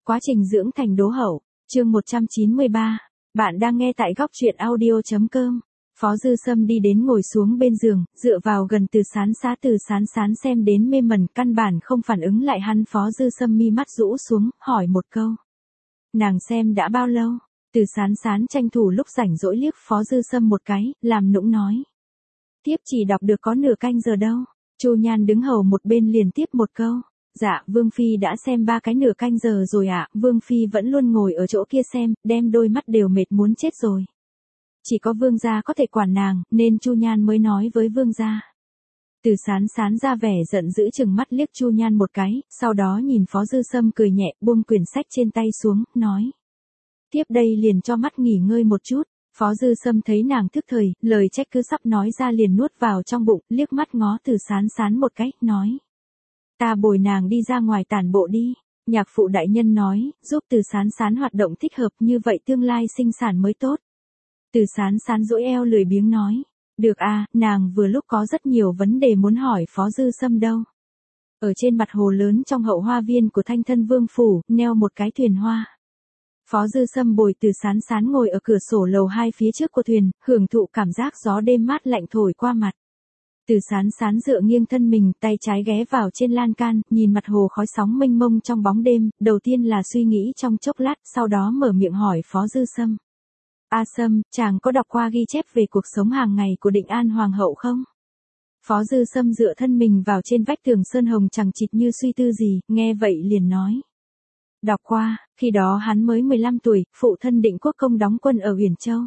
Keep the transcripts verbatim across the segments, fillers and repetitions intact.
Quá trình dưỡng thành đố hậu, chương một trăm chín mươi ba. Bạn đang nghe tại góc truyện audio chấm com. Phó Dư Sâm đi đến ngồi xuống bên giường, dựa vào gần Từ Sán Sán. Từ Sán Sán xem đến mê mẩn, căn bản không phản ứng lại hắn. Phó Dư Sâm mi mắt rũ xuống, hỏi một câu. Nàng xem đã bao lâu? Từ Sán Sán tranh thủ lúc rảnh rỗi liếc Phó Dư Sâm một cái, làm nũng nói. Tiếp chỉ đọc được có nửa canh giờ đâu. Chu Nhan đứng hầu một bên liền tiếp một câu. Dạ, Vương Phi đã xem ba cái nửa canh giờ rồi ạ. Vương Phi vẫn luôn ngồi ở chỗ kia xem, đem đôi mắt đều mệt muốn chết rồi. Chỉ có Vương gia có thể quản nàng, nên Chu Nhan mới nói với Vương gia. Từ Sán Sán ra vẻ giận dữ chừng mắt liếc Chu Nhan một cái, sau đó nhìn Phó Dư Sâm cười nhẹ, buông quyển sách trên tay xuống, nói. Tiếp đây liền cho mắt nghỉ ngơi một chút. Phó Dư Sâm thấy nàng thức thời, lời trách cứ sắp nói ra liền nuốt vào trong bụng, liếc mắt ngó Từ Sán Sán một cái, nói. Ta bồi nàng đi ra ngoài tản bộ đi. Nhạc phụ đại nhân nói, giúp Từ Sán Sán hoạt động thích hợp, như vậy tương lai sinh sản mới tốt. Từ Sán Sán duỗi eo lười biếng nói. Được à, nàng vừa lúc có rất nhiều vấn đề muốn hỏi Phó Dư Sâm đâu. Ở trên mặt hồ lớn trong hậu hoa viên của Thanh Thân Vương Phủ, neo một cái thuyền hoa. Phó Dư Sâm bồi Từ Sán Sán ngồi ở cửa sổ lầu hai phía trước của thuyền, hưởng thụ cảm giác gió đêm mát lạnh thổi qua mặt. Từ Sán Sán dựa nghiêng thân mình, tay trái ghé vào trên lan can, nhìn mặt hồ khói sóng mênh mông trong bóng đêm, đầu tiên là suy nghĩ trong chốc lát, sau đó mở miệng hỏi Phó Dư Sâm. A Sâm, chàng có đọc qua ghi chép về cuộc sống hàng ngày của Định An Hoàng hậu không? Phó Dư Sâm dựa thân mình vào trên vách tường sơn hồng chằng chịt như suy tư gì, nghe vậy liền nói. Đọc qua, khi đó hắn mới mười lăm tuổi, phụ thân Định Quốc Công đóng quân ở Uyển Châu.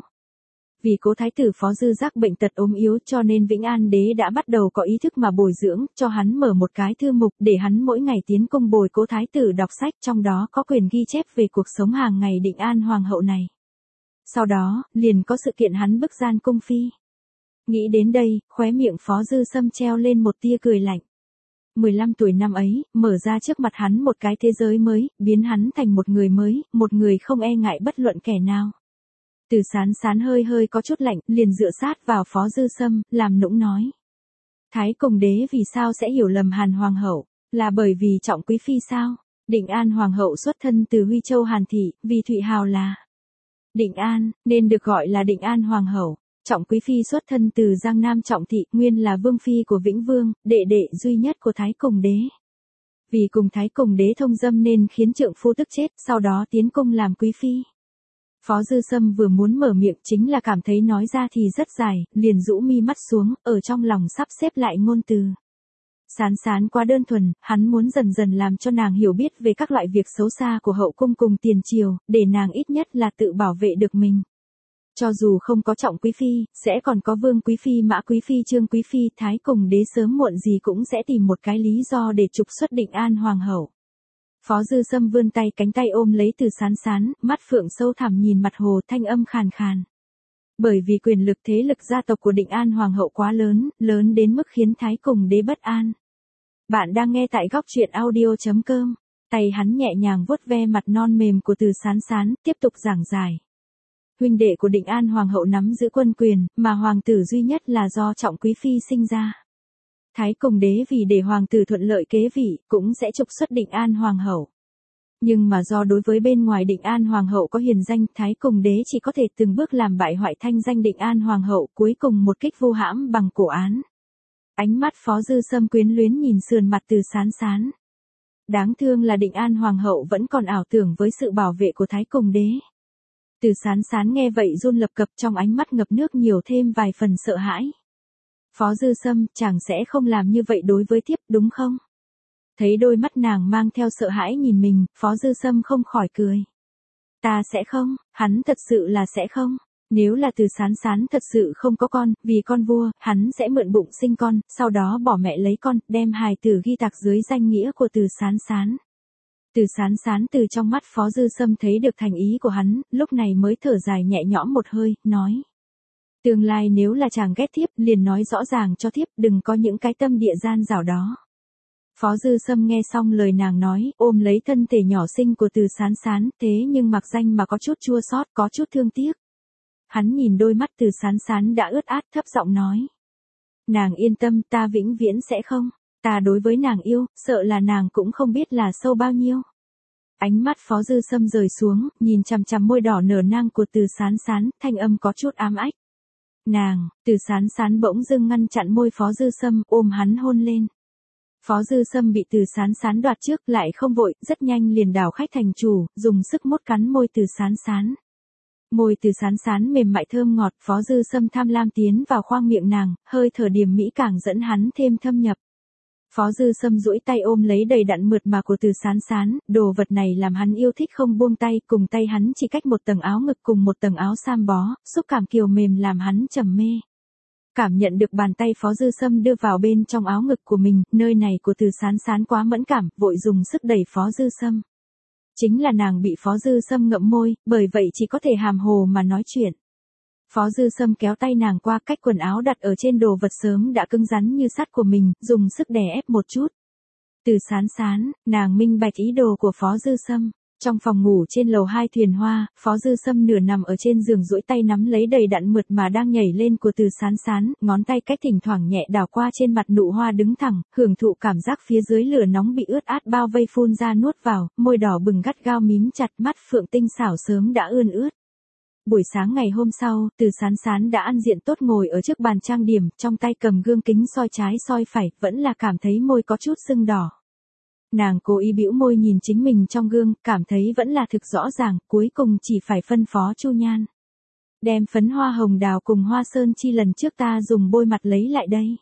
Vì cố thái tử Phó Dư Giác bệnh tật ốm yếu cho nên Vĩnh An đế đã bắt đầu có ý thức mà bồi dưỡng, cho hắn mở một cái thư mục để hắn mỗi ngày tiến cung bồi cố thái tử đọc sách, trong đó có quyền ghi chép về cuộc sống hàng ngày Định An Hoàng hậu này. Sau đó, liền có sự kiện hắn bức gian cung phi. Nghĩ đến đây, khóe miệng Phó Dư Sâm treo lên một tia cười lạnh. mười lăm tuổi năm ấy, mở ra trước mặt hắn một cái thế giới mới, biến hắn thành một người mới, một người không e ngại bất luận kẻ nào. Từ Sán Sán hơi hơi có chút lạnh, liền dựa sát vào Phó Dư Sâm, làm nũng nói. Thái Cùng đế vì sao sẽ hiểu lầm Hàn Hoàng hậu, là bởi vì trọng quý phi sao? Định An Hoàng hậu xuất thân từ Huy Châu Hàn Thị, vì Thụy Hào là Định An, nên được gọi là Định An Hoàng hậu. Trọng quý phi xuất thân từ Giang Nam Trọng Thị, nguyên là vương phi của Vĩnh Vương, đệ đệ duy nhất của Thái Cùng đế. Vì cùng Thái Cùng đế thông dâm nên khiến trượng phu tức chết, sau đó tiến cung làm quý phi. Phó Dư Sâm vừa muốn mở miệng chính là cảm thấy nói ra thì rất dài, liền rũ mi mắt xuống, ở trong lòng sắp xếp lại ngôn từ. Sán Sán quá đơn thuần, hắn muốn dần dần làm cho nàng hiểu biết về các loại việc xấu xa của hậu cung cùng tiền triều, để nàng ít nhất là tự bảo vệ được mình. Cho dù không có Trọng quý phi, sẽ còn có Vương quý phi, Mã quý phi, Trương quý phi, Thái Cùng đế sớm muộn gì cũng sẽ tìm một cái lý do để trục xuất Định An Hoàng hậu. Phó Dư Sâm vươn tay cánh tay ôm lấy Từ Sán Sán, mắt phượng sâu thẳm nhìn mặt hồ, thanh âm khàn khàn. Bởi vì quyền lực thế lực gia tộc của Định An Hoàng hậu quá lớn, lớn đến mức khiến Thái Cùng đế bất an. Bạn đang nghe tại góc truyện audio chấm com. Tay hắn nhẹ nhàng vuốt ve mặt non mềm của Từ Sán Sán, tiếp tục giảng giải. Huynh đệ của Định An Hoàng hậu nắm giữ quân quyền, mà hoàng tử duy nhất là do Trọng quý phi sinh ra. Thái Cùng đế vì để hoàng tử thuận lợi kế vị, cũng sẽ trục xuất Định An Hoàng hậu. Nhưng mà do đối với bên ngoài Định An Hoàng hậu có hiền danh, Thái Cùng đế chỉ có thể từng bước làm bại hoại thanh danh Định An Hoàng hậu, cuối cùng một kích vô hãm bằng cổ án. Ánh mắt Phó Dư Sâm quyến luyến nhìn sườn mặt Từ Sán Sán. Đáng thương là Định An Hoàng hậu vẫn còn ảo tưởng với sự bảo vệ của Thái Cùng đế. Từ Sán Sán nghe vậy run lập cập, trong ánh mắt ngập nước nhiều thêm vài phần sợ hãi. Phó Dư Sâm, chàng sẽ không làm như vậy đối với thiếp, đúng không? Thấy đôi mắt nàng mang theo sợ hãi nhìn mình, Phó Dư Sâm không khỏi cười. Ta sẽ không, hắn thật sự là sẽ không. Nếu là Từ Sán Sán thật sự không có con, vì con vua, hắn sẽ mượn bụng sinh con, sau đó bỏ mẹ lấy con, đem hài tử ghi tạc dưới danh nghĩa của Từ Sán Sán. Từ Sán Sán từ trong mắt Phó Dư Sâm thấy được thành ý của hắn, lúc này mới thở dài nhẹ nhõm một hơi, nói. Tương lai nếu là chàng ghét thiếp, liền nói rõ ràng cho thiếp, đừng có những cái tâm địa gian dảo đó. Phó Dư Sâm nghe xong lời nàng nói, ôm lấy thân thể nhỏ xinh của Từ Sán Sán, thế nhưng mặc danh mà có chút chua xót, có chút thương tiếc. Hắn nhìn đôi mắt Từ Sán Sán đã ướt át, thấp giọng nói. Nàng yên tâm, ta vĩnh viễn sẽ không. Ta đối với nàng yêu, sợ là nàng cũng không biết là sâu bao nhiêu. Ánh mắt Phó Dư Sâm rời xuống, nhìn chằm chằm môi đỏ nở nang của Từ Sán Sán, thanh âm có chút ám ách. Nàng, Từ Sán Sán bỗng dưng ngăn chặn môi Phó Dư Sâm, ôm hắn hôn lên. Phó Dư Sâm bị Từ Sán Sán đoạt trước, lại không vội, rất nhanh liền đảo khách thành chủ, dùng sức mút cắn môi Từ Sán Sán. Môi Từ Sán Sán mềm mại thơm ngọt, Phó Dư Sâm tham lam tiến vào khoang miệng nàng, hơi thở điềm mỹ càng dẫn hắn thêm thâm nhập. Phó Dư Sâm duỗi tay ôm lấy đầy đặn mượt mà của Từ Sán Sán, đồ vật này làm hắn yêu thích không buông tay, cùng tay hắn chỉ cách một tầng áo ngực cùng một tầng áo sam bó, xúc cảm kiều mềm làm hắn trầm mê. Cảm nhận được bàn tay Phó Dư Sâm đưa vào bên trong áo ngực của mình, nơi này của Từ Sán Sán quá mẫn cảm, vội dùng sức đẩy Phó Dư Sâm. Chính là nàng bị Phó Dư Sâm ngậm môi, bởi vậy chỉ có thể hàm hồ mà nói chuyện. Phó Dư Sâm kéo tay nàng qua cách quần áo đặt ở trên đồ vật sớm đã cứng rắn như sắt của mình, dùng sức đè ép một chút. Từ Sán Sán, nàng minh bạch ý đồ của Phó Dư Sâm. Trong phòng ngủ trên lầu hai thuyền hoa, Phó Dư Sâm nửa nằm ở trên giường duỗi tay nắm lấy đầy đặn mượt mà đang nhảy lên của Từ Sán Sán, ngón tay cách thỉnh thoảng nhẹ đảo qua trên mặt nụ hoa đứng thẳng, hưởng thụ cảm giác phía dưới lửa nóng bị ướt át bao vây phun ra nuốt vào, môi đỏ bừng gắt gao mím chặt, mắt phượng tinh xảo sớm đã ươn ướt. Buổi sáng ngày hôm sau, Từ Sán Sán đã ăn diện tốt ngồi ở trước bàn trang điểm, trong tay cầm gương kính soi trái soi phải, vẫn là cảm thấy môi có chút sưng đỏ. Nàng cố ý bĩu môi nhìn chính mình trong gương, cảm thấy vẫn là thực rõ ràng, cuối cùng chỉ phải phân phó Chu Nhan. Đem phấn hoa hồng đào cùng hoa sơn chi lần trước ta dùng bôi mặt lấy lại đây.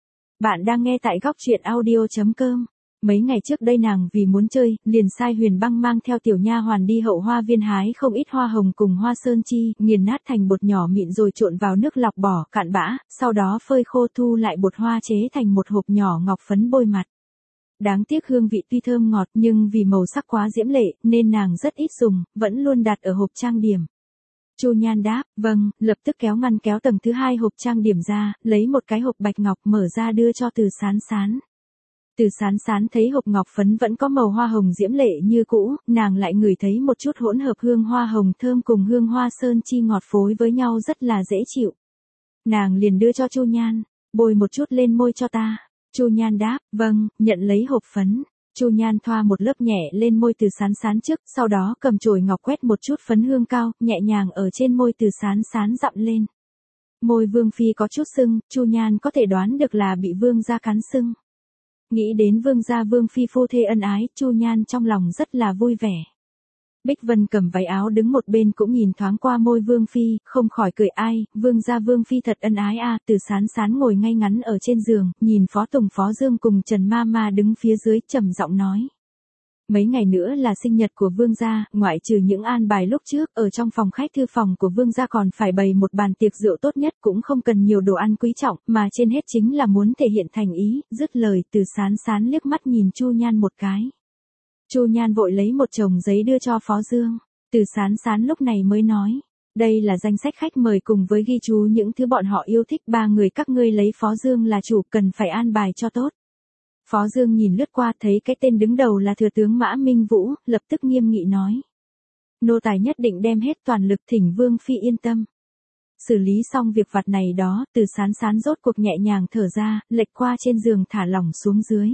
Bạn đang nghe tại góc truyện audio chấm com. Mấy ngày trước đây nàng vì muốn chơi, liền sai Huyền Băng mang theo tiểu nha hoàn đi hậu hoa viên hái không ít hoa hồng cùng hoa sơn chi, nghiền nát thành bột nhỏ mịn rồi trộn vào nước lọc bỏ, cạn bã, sau đó phơi khô thu lại bột hoa chế thành một hộp nhỏ ngọc phấn bôi mặt. Đáng tiếc hương vị tuy thơm ngọt nhưng vì màu sắc quá diễm lệ, nên nàng rất ít dùng, vẫn luôn đặt ở hộp trang điểm. Chu Nhan đáp, vâng, lập tức kéo ngăn kéo tầng thứ hai hộp trang điểm ra, lấy một cái hộp bạch ngọc mở ra đưa cho Từ Sán Sán. Từ Sán Sán thấy hộp ngọc phấn vẫn có màu hoa hồng diễm lệ như cũ, nàng lại ngửi thấy một chút hỗn hợp hương hoa hồng thơm cùng hương hoa sơn chi ngọt phối với nhau rất là dễ chịu. Nàng liền đưa cho Chu Nhan, bôi một chút lên môi cho ta. Chu Nhan đáp, vâng, nhận lấy hộp phấn. Chu Nhan thoa một lớp nhẹ lên môi Từ Sán Sán trước, sau đó cầm chổi ngọc quét một chút phấn hương cao, nhẹ nhàng ở trên môi Từ Sán Sán dặm lên. Môi Vương Phi có chút sưng, Chu Nhan có thể đoán được là bị Vương gia cắn sưng. Nghĩ đến Vương gia Vương Phi phu thê ân ái, Chu Nhan trong lòng rất là vui vẻ. Bích Vân cầm váy áo đứng một bên cũng nhìn thoáng qua môi Vương Phi, không khỏi cười ai, Vương gia Vương Phi thật ân ái a. Từ Sán Sán ngồi ngay ngắn ở trên giường, nhìn Phó Tùng Phó Dương cùng Trần Ma Ma đứng phía dưới, trầm giọng nói. Mấy ngày nữa là sinh nhật của Vương gia, ngoại trừ những an bài lúc trước, ở trong phòng khách thư phòng của Vương gia còn phải bày một bàn tiệc rượu tốt nhất, cũng không cần nhiều đồ ăn quý trọng, mà trên hết chính là muốn thể hiện thành ý, dứt lời Từ Sán Sán liếc mắt nhìn Chu Nhan một cái. Chu Nhan vội lấy một chồng giấy đưa cho Phó Dương. Từ Sán Sán lúc này mới nói, đây là danh sách khách mời cùng với ghi chú những thứ bọn họ yêu thích, ba người các ngươi lấy Phó Dương là chủ, cần phải an bài cho tốt. Phó Dương nhìn lướt qua thấy cái tên đứng đầu là thừa tướng Mã Minh Vũ, lập tức nghiêm nghị nói. Nô tài nhất định đem hết toàn lực, thỉnh Vương Phi yên tâm. Xử lý xong việc vặt này đó, Từ Sán Sán rốt cuộc nhẹ nhàng thở ra, lệch qua trên giường thả lỏng xuống dưới.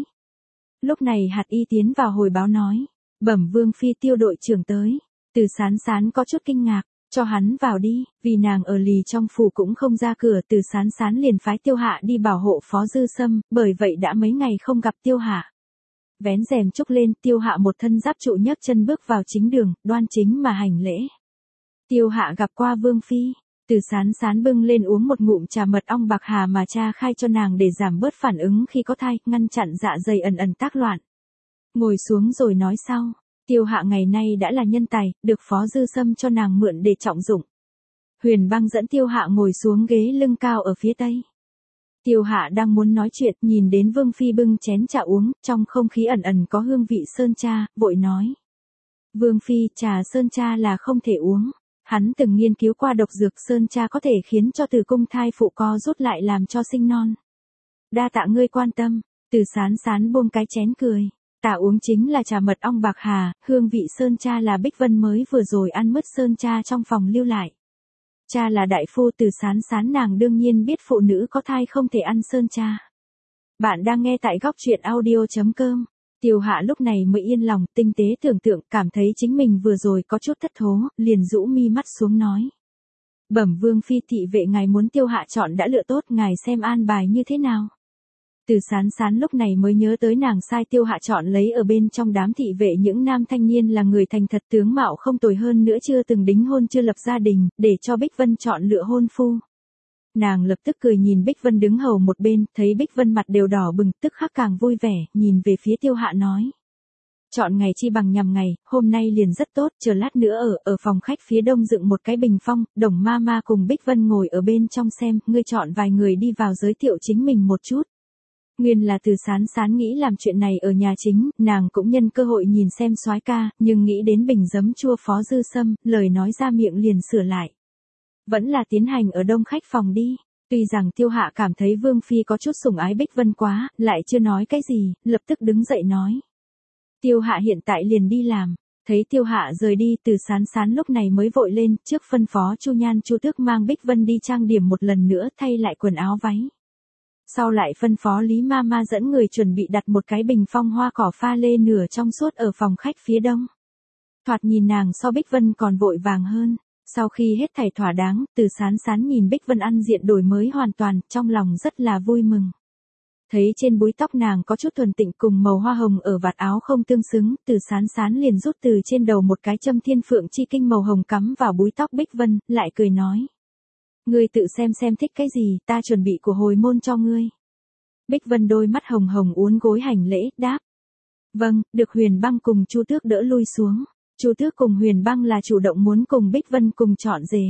Lúc này Hạt Y tiến vào hồi báo nói, bẩm Vương Phi Tiêu đội trưởng tới. Từ Sán Sán có chút kinh ngạc, cho hắn vào đi, vì nàng ở lì trong phủ cũng không ra cửa. Từ Sán Sán liền phái Tiêu Hạ đi bảo hộ Phó Dư Sâm, bởi vậy đã mấy ngày không gặp Tiêu Hạ. Vén rèm trúc lên, Tiêu Hạ một thân giáp trụ nhấc chân bước vào chính đường, đoan chính mà hành lễ. Tiêu Hạ gặp qua Vương Phi. Từ Sán Sán bưng lên uống một ngụm trà mật ong bạc hà mà cha khai cho nàng để giảm bớt phản ứng khi có thai, ngăn chặn dạ dày ẩn ẩn tác loạn. Ngồi xuống rồi nói sau, Tiêu Hạ ngày nay đã là nhân tài, được Phó Dư Sâm cho nàng mượn để trọng dụng. Huyền Băng dẫn Tiêu Hạ ngồi xuống ghế lưng cao ở phía tây. Tiêu Hạ đang muốn nói chuyện, nhìn đến Vương Phi bưng chén trà uống, trong không khí ẩn ẩn có hương vị sơn cha, vội nói. Vương Phi, trà sơn cha là không thể uống. Hắn từng nghiên cứu qua độc dược sơn cha có thể khiến cho tử cung thai phụ co rút lại làm cho sinh non. Đa tạ ngươi quan tâm. Từ Sán Sán buông cái chén cười. Ta uống chính là trà mật ong bạc hà, hương vị sơn cha là Bích Vân mới vừa rồi ăn mứt sơn cha trong phòng lưu lại. Cha là đại phu. Từ Sán Sán nàng đương nhiên biết phụ nữ có thai không thể ăn sơn cha. Bạn đang nghe tại góc truyện audio chấm com. Tiêu Hạ lúc này mới yên lòng, tinh tế tưởng tượng, cảm thấy chính mình vừa rồi có chút thất thố, liền rũ mi mắt xuống nói. Bẩm Vương Phi, thị vệ ngài muốn Tiêu Hạ chọn đã lựa tốt, ngài xem an bài như thế nào. Từ Sán Sán lúc này mới nhớ tới nàng sai Tiêu Hạ chọn lấy ở bên trong đám thị vệ những nam thanh niên là người thành thật tướng mạo không tồi hơn nữa chưa từng đính hôn chưa lập gia đình, để cho Bích Vân chọn lựa hôn phu. Nàng lập tức cười nhìn Bích Vân đứng hầu một bên, thấy Bích Vân mặt đều đỏ bừng, tức khắc càng vui vẻ, nhìn về phía Tiêu Hạ nói. Chọn ngày chi bằng nhằm ngày, hôm nay liền rất tốt, chờ lát nữa ở, ở phòng khách phía đông dựng một cái bình phong, Đồng ma ma cùng Bích Vân ngồi ở bên trong xem, ngươi chọn vài người đi vào giới thiệu chính mình một chút. Nguyên là Từ Sán Sán nghĩ làm chuyện này ở nhà chính, nàng cũng nhân cơ hội nhìn xem soái ca, nhưng nghĩ đến bình giấm chua Phó Dư Sâm, lời nói ra miệng liền sửa lại. Vẫn là tiến hành ở đông khách phòng đi. Tuy rằng Tiêu Hạ cảm thấy Vương Phi có chút sủng ái Bích Vân quá, lại chưa nói cái gì, lập tức đứng dậy nói. Tiêu Hạ hiện tại liền đi làm. Thấy Tiêu Hạ rời đi, Từ Sán Sán lúc này mới vội lên, trước phân phó Chu Nhan Chu Tước mang Bích Vân đi trang điểm một lần nữa, thay lại quần áo váy. Sau lại phân phó Lý Ma Ma dẫn người chuẩn bị đặt một cái bình phong hoa cỏ pha lê nửa trong suốt ở phòng khách phía đông. Thoạt nhìn nàng so Bích Vân còn vội vàng hơn. Sau khi hết thảy thỏa đáng, Từ Sán Sán nhìn Bích Vân ăn diện đổi mới hoàn toàn, trong lòng rất là vui mừng. Thấy trên búi tóc nàng có chút thuần tịnh cùng màu hoa hồng ở vạt áo không tương xứng, Từ Sán Sán liền rút từ trên đầu một cái châm thiên phượng chi kinh màu hồng cắm vào búi tóc Bích Vân, lại cười nói. Ngươi tự xem xem thích cái gì, ta chuẩn bị của hồi môn cho ngươi. Bích Vân đôi mắt hồng hồng uốn gối hành lễ, đáp. Vâng, được Huyền Băng cùng Chu Tước đỡ lui xuống. Chu Tước cùng Huyền Băng là chủ động muốn cùng Bích Vân cùng chọn rể.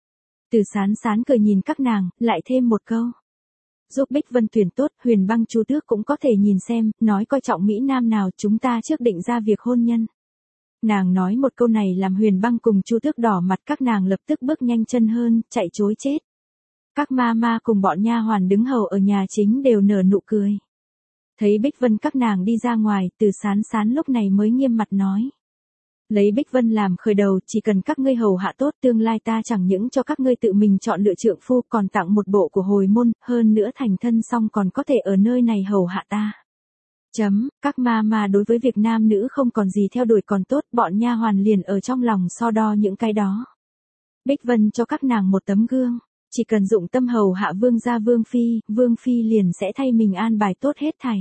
Từ Sán Sán cười nhìn các nàng, lại thêm một câu. Giúp Bích Vân tuyển tốt, Huyền Băng Chu Tước cũng có thể nhìn xem, nói coi trọng Mỹ Nam nào chúng ta trước định ra việc hôn nhân. Nàng nói một câu này làm Huyền Băng cùng Chu Tước đỏ mặt, các nàng lập tức bước nhanh chân hơn, chạy trối chết. Các ma ma cùng bọn nha hoàn đứng hầu ở nhà chính đều nở nụ cười. Thấy Bích Vân các nàng đi ra ngoài, Từ Sán Sán lúc này mới nghiêm mặt nói. Lấy Bích Vân làm khởi đầu, chỉ cần các ngươi hầu hạ tốt, tương lai ta chẳng những cho các ngươi tự mình chọn lựa trượng phu, còn tặng một bộ của hồi môn, hơn nữa thành thân xong còn có thể ở nơi này hầu hạ ta. Chấm, các ma ma đối với việc nam nữ không còn gì theo đuổi còn tốt, bọn nha hoàn liền ở trong lòng so đo những cái đó. Bích Vân cho các nàng một tấm gương, chỉ cần dụng tâm hầu hạ vương gia Vương Phi, Vương Phi liền sẽ thay mình an bài tốt hết thảy.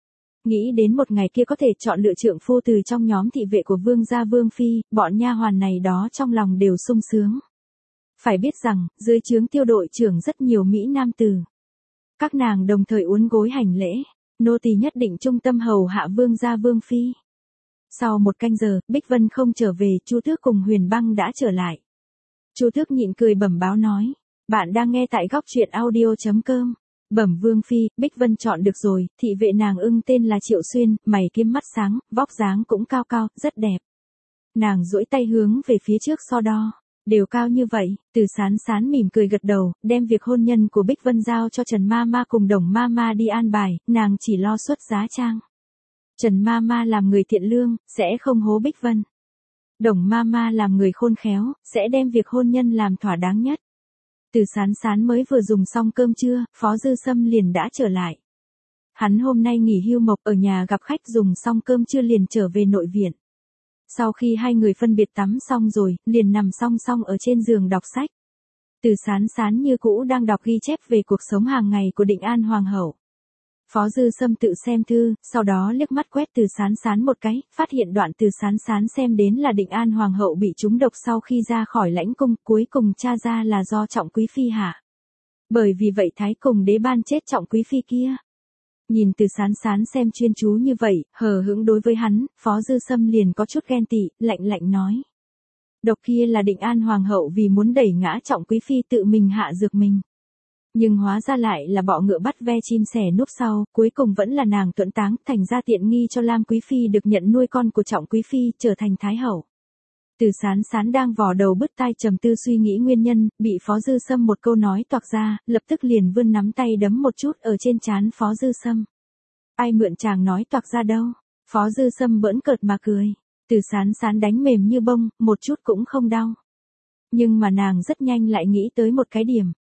Nghĩ đến một ngày kia có thể chọn lựa trượng phu từ trong nhóm thị vệ của vương gia Vương Phi, bọn nha hoàn này đó trong lòng đều sung sướng. Phải biết rằng, dưới trướng Tiêu đội trưởng rất nhiều Mỹ nam tử. Các nàng đồng thời uốn gối hành lễ, nô tỳ nhất định trung tâm hầu hạ vương gia Vương Phi. Sau một canh giờ, Bích Vân không trở về, Chu Tước cùng Huyền Băng đã trở lại. Chu Tước nhịn cười bẩm báo nói, bạn đang nghe tại góc truyện audio chấm com. Bẩm Vương Phi, Bích Vân chọn được rồi, thị vệ nàng ưng tên là Triệu Xuyên, mày kiếm mắt sáng, vóc dáng cũng cao cao, rất đẹp. Nàng duỗi tay hướng về phía trước so đo, đều cao như vậy, Từ Sán Sán mỉm cười gật đầu, đem việc hôn nhân của Bích Vân giao cho Trần Ma Ma cùng Đồng Ma Ma đi an bài, nàng chỉ lo xuất giá trang. Trần Ma Ma làm người thiện lương, sẽ không hố Bích Vân. Đồng Ma Ma làm người khôn khéo, sẽ đem việc hôn nhân làm thỏa đáng nhất. Từ Sán Sán mới vừa dùng xong cơm trưa, Phó Dư Sâm liền đã trở lại. Hắn hôm nay nghỉ hưu mộc ở nhà gặp khách, dùng xong cơm trưa liền trở về nội viện. Sau khi hai người phân biệt tắm xong rồi, liền nằm song song ở trên giường đọc sách. Từ Sán Sán như cũ đang đọc ghi chép về cuộc sống hàng ngày của Định An Hoàng hậu. Phó Dư Sâm tự xem thư, sau đó liếc mắt quét Từ Sán Sán một cái, phát hiện đoạn Từ Sán Sán xem đến là Định An Hoàng hậu bị trúng độc sau khi ra khỏi lãnh cung, cuối cùng tra ra là do Trọng Quý Phi hạ. Bởi vì vậy Thái Cùng đế ban chết Trọng Quý Phi kia. Nhìn Từ Sán Sán xem chuyên chú như vậy, hờ hững đối với hắn, Phó Dư Sâm liền có chút ghen tị, lạnh lạnh nói. Độc kia là Định An Hoàng hậu vì muốn đẩy ngã Trọng Quý Phi tự mình hạ dược mình. Nhưng hóa ra lại là bọ ngựa bắt ve chim sẻ núp sau, cuối cùng vẫn là nàng tuẫn táng, thành ra tiện nghi cho Lam Quý Phi được nhận nuôi con của Trọng Quý Phi, trở thành Thái hậu. Từ Sán Sán đang vò đầu bứt tai trầm tư suy nghĩ nguyên nhân, bị Phó Dư Sâm một câu nói toạc ra, lập tức liền vươn nắm tay đấm một chút ở trên trán Phó Dư Sâm. Ai mượn chàng nói toạc ra đâu? Phó Dư Sâm bỡn cợt mà cười. Từ Sán Sán đánh mềm như bông, một chút cũng không đau. Nhưng mà nàng rất nhanh lại nghĩ tới một cái điểm.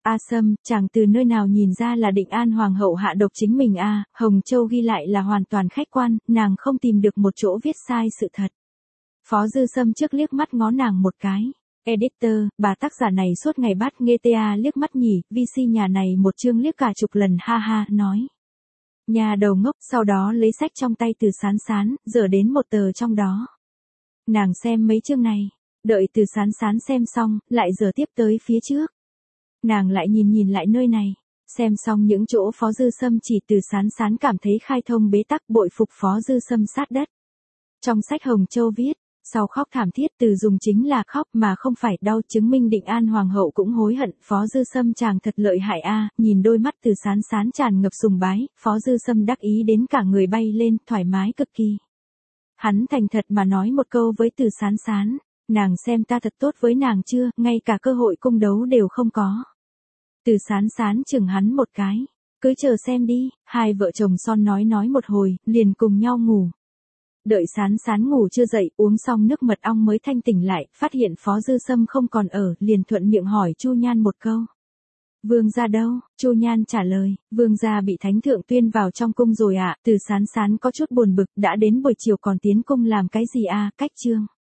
A Sâm, chàng từ nơi nào nhìn ra là Định An Hoàng hậu hạ độc chính mình a? Hồng Châu ghi lại là hoàn toàn khách quan, nàng không tìm được một chỗ viết sai sự thật. Phó Dư Sâm trước liếc mắt ngó nàng một cái. Editor, bà tác giả này suốt ngày bắt nghe ta liếc mắt nhỉ, vê xê nhà này một chương liếc cả chục lần ha ha, nói. Nhà đầu ngốc, sau đó lấy sách trong tay Từ Sán Sán, dở đến một tờ trong đó. Nàng xem mấy chương này, đợi Từ Sán Sán xem xong, lại dở tiếp tới phía trước. Nàng lại nhìn nhìn lại nơi này, xem xong những chỗ Phó Dư Sâm chỉ Từ Sán Sán cảm thấy khai thông bế tắc, bội phục Phó Dư Sâm sát đất. Trong sách Hồng Châu viết, sau khóc thảm thiết Từ dùng chính là khóc mà không phải đau, chứng minh Định An Hoàng hậu cũng hối hận. Phó Dư Sâm chàng thật lợi hại a. Nhìn đôi mắt Từ Sán Sán tràn ngập sùng bái, Phó Dư Sâm đắc ý đến cả người bay lên, thoải mái cực kỳ. Hắn thành thật mà nói một câu với Từ Sán Sán, nàng xem ta thật tốt với nàng chưa, ngay cả cơ hội cung đấu đều không có. Từ Sán Sán chừng hắn một cái, cứ chờ xem đi. Hai vợ chồng son nói nói một hồi, liền cùng nhau ngủ. Đợi Sán Sán ngủ chưa dậy, uống xong nước mật ong mới thanh tỉnh lại, phát hiện Phó Dư Sâm không còn ở, liền thuận miệng hỏi Chu Nhan một câu. Vương gia đâu? Chu Nhan trả lời, vương gia bị thánh thượng tuyên vào trong cung rồi ạ. Từ Sán Sán có chút buồn bực, đã đến buổi chiều còn tiến cung làm cái gì a? Cách chương.